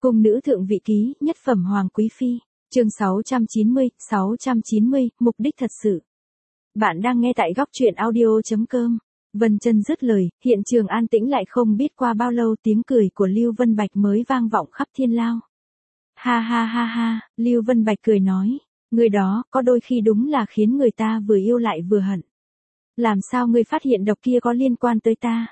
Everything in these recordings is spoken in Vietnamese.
Cung nữ thượng vị ký, nhất phẩm hoàng quý phi, chương 690, mục đích thật sự. Bạn đang nghe tại góc truyện audio.com. Vân Chân dứt lời, hiện trường an tĩnh lại không biết qua bao lâu tiếng cười của Lưu Vân Bạch mới vang vọng khắp thiên lao. Ha ha ha ha, Lưu Vân Bạch cười nói, người đó có đôi khi đúng là khiến người ta vừa yêu lại vừa hận. Làm sao ngươi phát hiện độc kia có liên quan tới ta?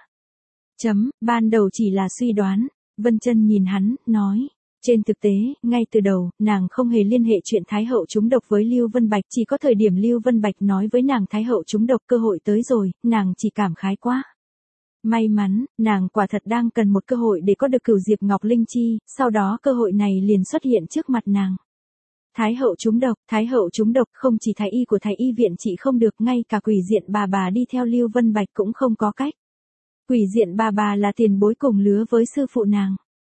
Ban đầu chỉ là suy đoán. Vân Chân nhìn hắn, nói. Trên thực tế, ngay từ đầu, nàng không hề liên hệ chuyện Thái hậu trúng độc với Lưu Vân Bạch, chỉ có thời điểm Lưu Vân Bạch nói với nàng Thái hậu trúng độc cơ hội tới rồi, nàng chỉ cảm khái quá. May mắn, nàng quả thật đang cần một cơ hội để có được Cửu Diệp Ngọc Linh Chi, sau đó cơ hội này liền xuất hiện trước mặt nàng. Thái hậu trúng độc, không chỉ thái y của thái y viện trị không được, ngay cả Quỷ Diện bà đi theo Lưu Vân Bạch cũng không có cách. Quỷ Diện bà là tiền bối cùng lứa với sư phụ nàng.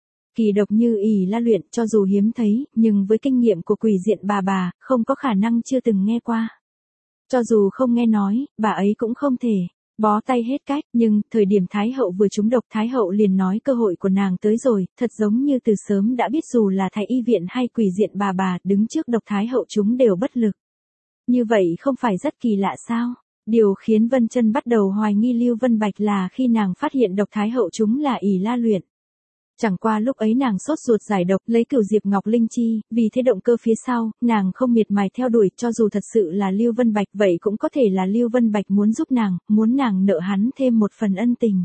Kỳ độc như ỷ la luyện cho dù hiếm thấy, nhưng với kinh nghiệm của Quỷ Diện bà, không có khả năng chưa từng nghe qua. Cho dù không nghe nói, bà ấy cũng không thể bó tay hết cách, nhưng thời điểm Thái hậu vừa trúng độc, Thái hậu liền nói cơ hội của nàng tới rồi, thật giống như từ sớm đã biết dù là thái y viện hay Quỷ Diện bà đứng trước độc Thái hậu chúng đều bất lực. Như vậy không phải rất kỳ lạ sao? Điều khiến Vân Chân bắt đầu hoài nghi Lưu Vân Bạch là khi nàng phát hiện độc Thái hậu chúng là ỷ la luyện. Chẳng qua lúc ấy nàng sốt ruột giải độc, lấy Cửu Diệp Ngọc Linh Chi, vì thế động cơ phía sau, nàng không miệt mài theo đuổi, cho dù thật sự là Lưu Vân Bạch, vậy cũng có thể là Lưu Vân Bạch muốn giúp nàng, muốn nàng nợ hắn thêm một phần ân tình.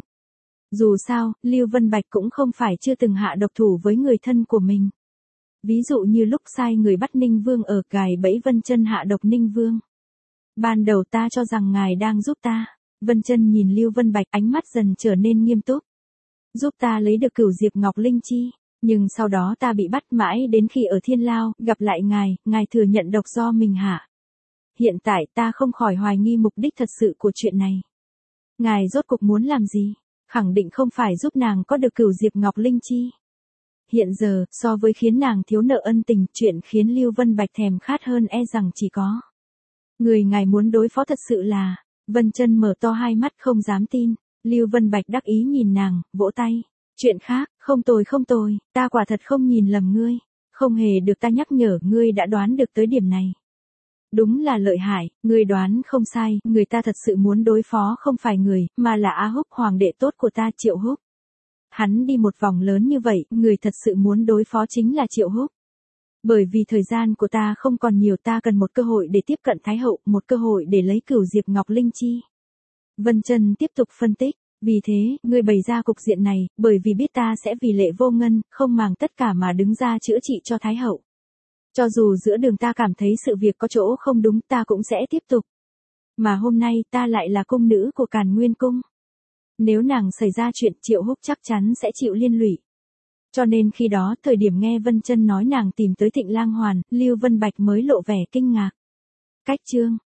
Dù sao, Lưu Vân Bạch cũng không phải chưa từng hạ độc thủ với người thân của mình. Ví dụ như lúc sai người bắt Ninh Vương ở gài bẫy Vân Chân hạ độc Ninh Vương. Ban đầu ta cho rằng ngài đang giúp ta. Vân Chân nhìn Lưu Vân Bạch, ánh mắt dần trở nên nghiêm túc. Giúp ta lấy được Cửu Diệp Ngọc Linh Chi, nhưng sau đó ta bị bắt mãi đến khi ở Thiên Lao, gặp lại ngài thừa nhận độc do mình hạ. Hiện tại ta không khỏi hoài nghi mục đích thật sự của chuyện này. Ngài rốt cuộc muốn làm gì? Khẳng định không phải giúp nàng có được Cửu Diệp Ngọc Linh Chi. Hiện giờ, so với khiến nàng thiếu nợ ân tình, chuyện khiến Lưu Vân Bạch thèm khát hơn e rằng chỉ có. Người ngài muốn đối phó thật sự là. Vân Chân mở to hai mắt không dám tin. Lưu Vân Bạch đắc ý nhìn nàng, vỗ tay. Chuyện khác, không tồi, ta quả thật không nhìn lầm ngươi. Không hề được ta nhắc nhở, ngươi đã đoán được tới điểm này. Đúng là lợi hại, ngươi đoán không sai, người ta thật sự muốn đối phó không phải người, mà là A Húc, hoàng đệ tốt của ta, Triệu Húc. Hắn đi một vòng lớn như vậy, người thật sự muốn đối phó chính là Triệu Húc. Bởi vì thời gian của ta không còn nhiều, ta cần một cơ hội để tiếp cận Thái hậu, một cơ hội để lấy Cửu Diệp Ngọc Linh Chi. Vân Chân tiếp tục phân tích, vì thế, ngươi bày ra cục diện này, bởi vì biết ta sẽ vì lệ vô ngân, không màng tất cả mà đứng ra chữa trị cho Thái hậu. Cho dù giữa đường ta cảm thấy sự việc có chỗ không đúng, ta cũng sẽ tiếp tục. Mà hôm nay ta lại là cung nữ của Càn Nguyên Cung. Nếu nàng xảy ra chuyện, Triệu Húc chắc chắn sẽ chịu liên lụy. Cho nên khi đó, thời điểm nghe Vân Chân nói nàng tìm tới Thịnh Lang Hoàn, Lưu Vân Bạch mới lộ vẻ kinh ngạc. Cách chương